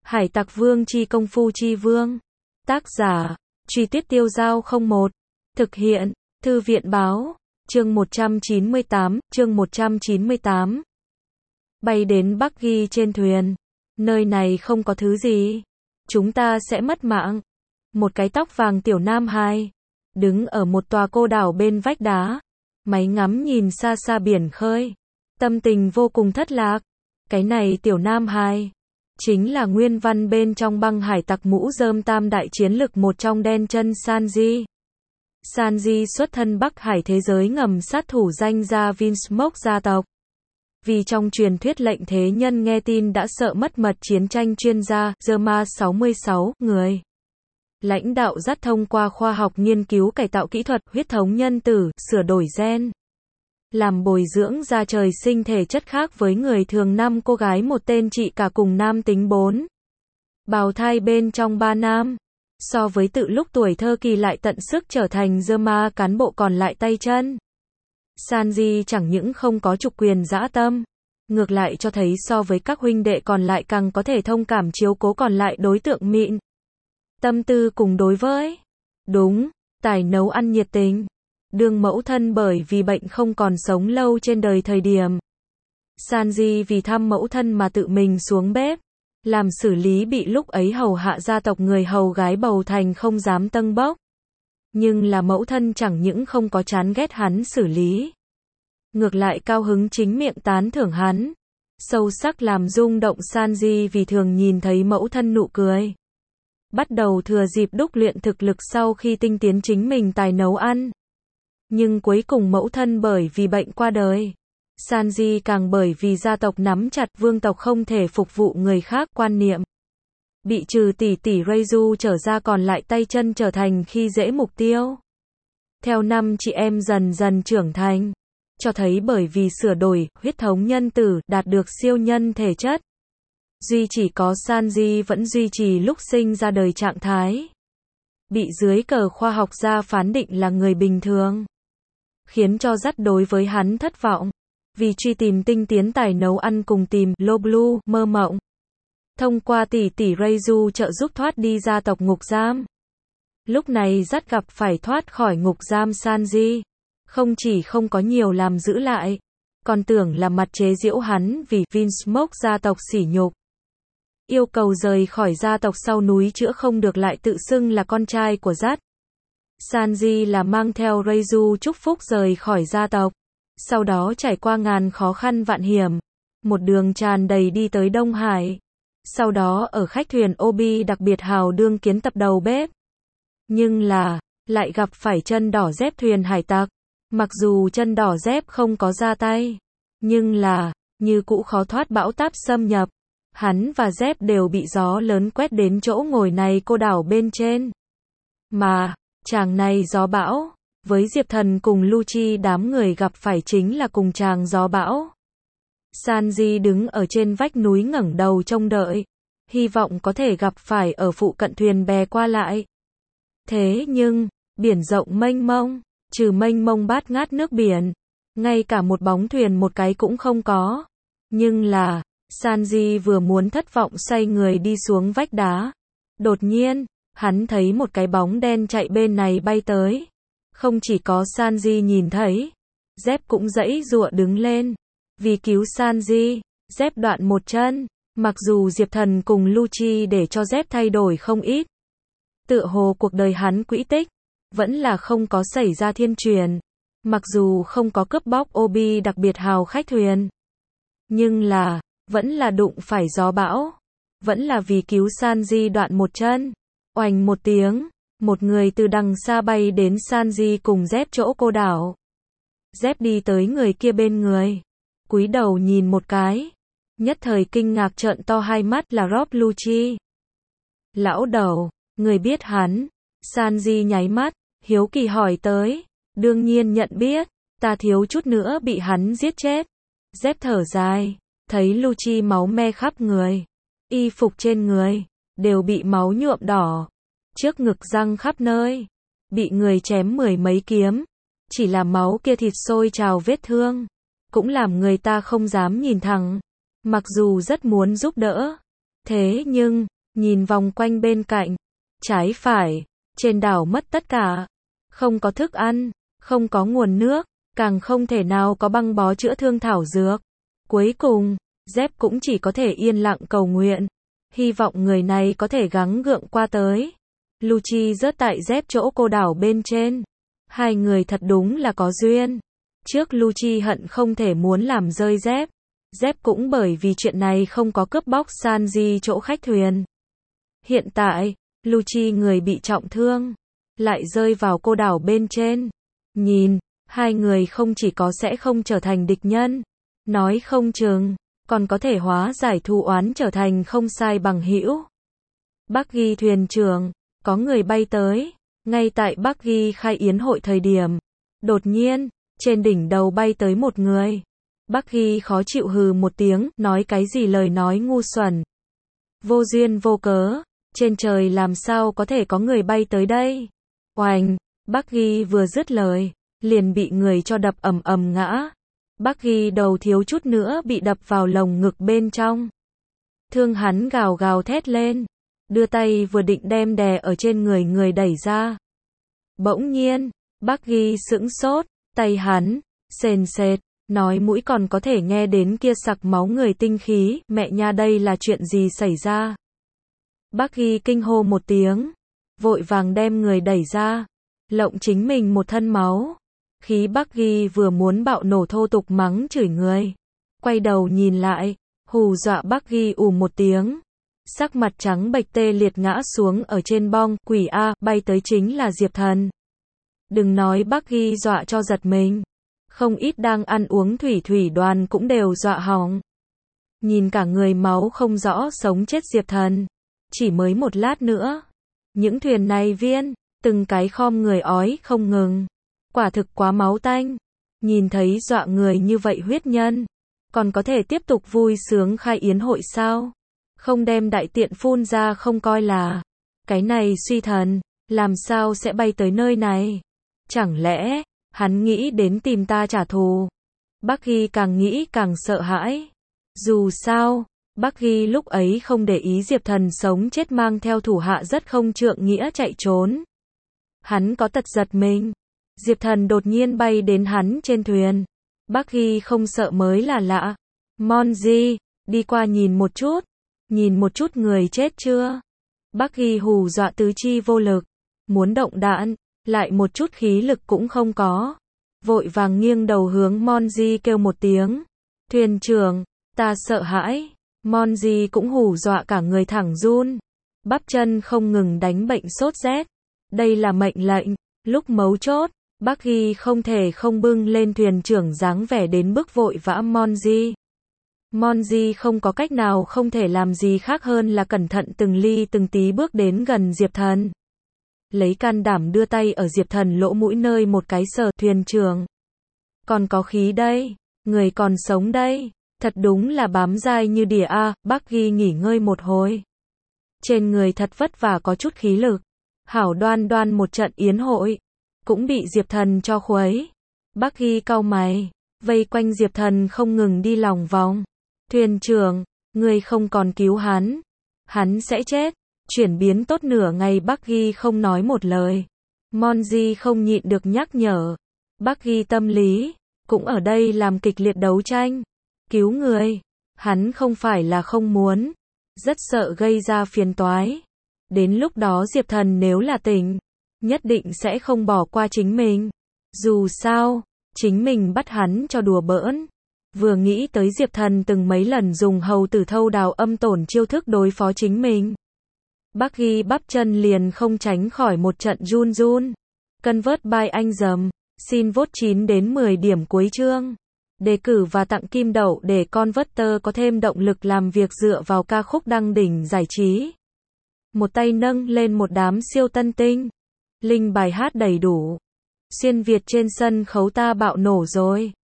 Hải Tặc Vương chi công phu chi vương. Tác giả, Truy Tuyết Tiêu Giao 01. Thực hiện, Thư viện báo. Chương 198. Bay đến Bắc Ghi trên thuyền. Nơi này không có thứ gì. Chúng ta sẽ mất mạng. Một cái tóc vàng tiểu nam hài đứng ở một tòa cô đảo bên vách đá, máy ngắm nhìn xa xa biển khơi, tâm tình vô cùng thất lạc. Cái này tiểu nam hài chính là nguyên văn bên trong Băng Hải Tặc mũ rơm tam đại chiến lực một trong đen chân Sanji. Sanji xuất thân Bắc Hải thế giới ngầm sát thủ danh gia Vinsmoke gia tộc. Vì trong truyền thuyết lệnh thế nhân nghe tin đã sợ mất mật chiến tranh chuyên gia Zerma 66 người. Lãnh đạo dắt thông qua khoa học nghiên cứu cải tạo kỹ thuật huyết thống nhân tử, sửa đổi gen, làm bồi dưỡng ra trời sinh thể chất khác với người thường. 5 cô gái một tên chị cả cùng nam tính 4 bào thai bên trong 3 nam. So với tự lúc tuổi thơ kỳ lại tận sức trở thành Zerma cán bộ còn lại tay chân. Sanji chẳng những không có trục quyền dã tâm, ngược lại cho thấy so với các huynh đệ còn lại càng có thể thông cảm chiếu cố còn lại đối tượng mịn. Tâm tư cùng đối với đúng tài nấu ăn nhiệt tình. Đương mẫu thân bởi vì bệnh không còn sống lâu trên đời thời điểm, Sanji vì thăm mẫu thân mà tự mình xuống bếp làm xử lý bị lúc ấy hầu hạ gia tộc người hầu gái bầu thành không dám tâng bốc. Nhưng là mẫu thân chẳng những không có chán ghét hắn xử lý, ngược lại cao hứng chính miệng tán thưởng hắn, sâu sắc làm rung động Sanji vì thường nhìn thấy mẫu thân nụ cười. Bắt đầu thừa dịp đúc luyện thực lực sau khi tinh tiến chính mình tài nấu ăn. Nhưng cuối cùng mẫu thân bởi vì bệnh qua đời. Sanji càng bởi vì gia tộc nắm chặt vương tộc không thể phục vụ người khác quan niệm. Bị trừ tỷ tỷ Reizu trở ra còn lại tay chân trở thành khi dễ mục tiêu. Theo năm chị em dần dần trưởng thành, cho thấy bởi vì sửa đổi, huyết thống nhân tử, đạt được siêu nhân thể chất. Duy chỉ có Sanji vẫn duy trì lúc sinh ra đời trạng thái. Bị dưới cờ khoa học gia phán định là người bình thường. Khiến cho dắt đối với hắn thất vọng. Vì truy tìm tinh tiến tài nấu ăn cùng tìm Low Blue, mơ mộng. Thông qua tỷ tỷ Reizu trợ giúp thoát đi gia tộc ngục giam. Lúc này dắt gặp phải thoát khỏi ngục giam Sanji. Không chỉ không có nhiều làm giữ lại, còn tưởng là mặt chế giễu hắn vì Vinsmoke gia tộc sỉ nhục. Yêu cầu rời khỏi gia tộc sau núi chữa không được lại tự xưng là con trai của dắt. Sanji là mang theo Reizu chúc phúc rời khỏi gia tộc. Sau đó trải qua ngàn khó khăn vạn hiểm, một đường tràn đầy đi tới Đông Hải. Sau đó ở khách thuyền Obi đặc biệt hào đương kiến tập đầu bếp. Nhưng là, lại gặp phải chân đỏ dép thuyền hải tặc. Mặc dù chân đỏ dép không có ra tay, nhưng là, như cũ khó thoát bão táp xâm nhập. Hắn và dép đều bị gió lớn quét đến chỗ ngồi này cô đảo bên trên. Mà, chàng này gió bão, với Diệp Thần cùng Lucci đám người gặp phải chính là cùng chàng gió bão. Sanji đứng ở trên vách núi ngẩng đầu trông đợi, hy vọng có thể gặp phải ở phụ cận thuyền bè qua lại. Thế nhưng, biển rộng mênh mông, trừ mênh mông bát ngát nước biển, ngay cả một bóng thuyền một cái cũng không có. Nhưng là, Sanji vừa muốn thất vọng xoay người đi xuống vách đá. Đột nhiên, hắn thấy một cái bóng đen chạy bên này bay tới. Không chỉ có Sanji nhìn thấy, dép cũng giãy giụa đứng lên. Vì cứu Sanji, dép đoạn một chân. Mặc dù Diệp Thần cùng Lucci để cho dép thay đổi không ít. Tựa hồ cuộc đời hắn quỹ tích, vẫn là không có xảy ra thiên truyền. Mặc dù không có cướp bóc Obi đặc biệt hào khách thuyền. Nhưng là, vẫn là đụng phải gió bão. Vẫn là vì cứu Sanji đoạn một chân. Oành một tiếng, một người từ đằng xa bay đến Sanji cùng dép chỗ cô đảo. Dép đi tới người kia bên người. Cúi đầu nhìn một cái. Nhất thời kinh ngạc trợn to hai mắt là Rob Lucci. Lão đầu, người biết hắn. Sanji nháy mắt, hiếu kỳ hỏi tới. Đương nhiên nhận biết, ta thiếu chút nữa bị hắn giết chết. Dép thở dài, thấy Lucci máu me khắp người. Y phục trên người, đều bị máu nhuộm đỏ. Trước ngực răng khắp nơi, bị người chém 10 mấy kiếm. Chỉ là máu kia thịt sôi trào vết thương, cũng làm người ta không dám nhìn thẳng. Mặc dù rất muốn giúp đỡ, thế nhưng, nhìn vòng quanh bên cạnh, trái phải, trên đảo mất tất cả. Không có thức ăn, không có nguồn nước, càng không thể nào có băng bó chữa thương thảo dược. Cuối cùng, Dép cũng chỉ có thể yên lặng cầu nguyện, hy vọng người này có thể gắng gượng qua tới. Lucci rớt tại Dép chỗ cô đảo bên trên. Hai người thật đúng là có duyên. Trước Lucci hận không thể muốn làm rơi Dép. Dép cũng bởi vì chuyện này không có cướp bóc Sanji chỗ khách thuyền. Hiện tại, Lucci người bị trọng thương, lại rơi vào cô đảo bên trên. Nhìn, hai người không chỉ có sẽ không trở thành địch nhân, nói không chừng, còn có thể hóa giải thù oán trở thành không sai bằng hữu. Bắc Ghi thuyền trưởng, có người bay tới, ngay tại Bắc Ghi khai yến hội thời điểm. Đột nhiên, trên đỉnh đầu bay tới một người. Bắc Ghi khó chịu hừ một tiếng, nói cái gì lời nói ngu xuẩn. Vô duyên vô cớ, trên trời làm sao có thể có người bay tới đây. Oành, Bắc Ghi vừa dứt lời, liền bị người cho đập ầm ầm ngã. Bắc Ghi đầu thiếu chút nữa bị đập vào lồng ngực bên trong. Thương hắn gào gào thét lên, đưa tay vừa định đem đè ở trên người người đẩy ra. Bỗng nhiên, Bắc Ghi sững sốt, tay hắn, sền sệt, nói mũi còn có thể nghe đến kia sặc máu người tinh khí, mẹ nha đây là chuyện gì xảy ra. Bắc Ghi kinh hô một tiếng, vội vàng đem người đẩy ra, lộng chính mình một thân máu. Khí Bắc Ghi vừa muốn bạo nổ thô tục mắng chửi người. Quay đầu nhìn lại, hù dọa Bắc Ghi ù một tiếng. Sắc mặt trắng bệch tê liệt ngã xuống ở trên bong, quỷ A, bay tới chính là Diệp Thần. Đừng nói Bắc Ghi dọa cho giật mình. Không ít đang ăn uống thủy đoàn cũng đều dọa hỏng. Nhìn cả người máu không rõ sống chết Diệp Thần. Chỉ mới một lát nữa. Những thuyền này viên, từng cái khom người ói không ngừng. Quả thực quá máu tanh. Nhìn thấy dọa người như vậy huyết nhân. Còn có thể tiếp tục vui sướng khai yến hội sao? Không đem đại tiện phun ra không coi là. Cái này suy thần, làm sao sẽ bay tới nơi này? Chẳng lẽ, hắn nghĩ đến tìm ta trả thù? Bắc Ghi càng nghĩ càng sợ hãi. Dù sao, Bắc Ghi lúc ấy không để ý Diệp Thần sống chết mang theo thủ hạ rất không trượng nghĩa chạy trốn. Hắn có tật giật mình. Diệp Thần đột nhiên bay đến hắn trên thuyền. Bắc Ghi không sợ mới là lạ. Monji, đi qua nhìn một chút. Nhìn một chút người chết chưa? Bắc Ghi hù dọa tứ chi vô lực. Muốn động đạn, lại một chút khí lực cũng không có. Vội vàng nghiêng đầu hướng Monji kêu một tiếng. Thuyền trưởng, ta sợ hãi. Monji cũng hù dọa cả người thẳng run. Bắp chân không ngừng đánh bệnh sốt rét. Đây là mệnh lệnh. Lúc mấu chốt, Bắc Ghi không thể không bưng lên thuyền trưởng dáng vẻ đến bức vội vã Monji. Monji không có cách nào không thể làm gì khác hơn là cẩn thận từng ly từng tí bước đến gần Diệp Thần. Lấy can đảm đưa tay ở Diệp Thần lỗ mũi nơi một cái sờ. Thuyền trưởng, còn có khí đây, người còn sống đây, thật đúng là bám dai như đỉa a. Bắc Ghi nghỉ ngơi một hồi, trên người thật vất vả có chút khí lực, hảo đoan đoan một trận yến hội, cũng bị Diệp Thần cho khuấy. Bắc Ghi cau mày, vây quanh Diệp Thần không ngừng đi lòng vòng. Thuyền trưởng, người không còn cứu hắn sẽ chết. Chuyển biến tốt nửa ngày Bắc Ghi không nói một lời. Monji không nhịn được nhắc nhở. Bắc Ghi tâm lý, cũng ở đây làm kịch liệt đấu tranh. Cứu người, hắn không phải là không muốn, rất sợ gây ra phiền toái. Đến lúc đó Diệp Thần nếu là tỉnh, nhất định sẽ không bỏ qua chính mình. Dù sao, chính mình bắt hắn cho đùa bỡn. Vừa nghĩ tới Diệp Thần từng mấy lần dùng hầu tử thâu đào âm tổn chiêu thức đối phó chính mình. Bắc Ghi bắp chân liền không tránh khỏi một trận run run. Convert by anh dầm. Xin vote 9 đến 10 điểm cuối chương. Đề cử và tặng kim đậu để Converter có thêm động lực làm việc dựa vào ca khúc đăng đỉnh giải trí. Một tay nâng lên một đám siêu tân tinh. Link bài hát đầy đủ. Xuyên Việt trên sân khấu ta bạo nổ rồi.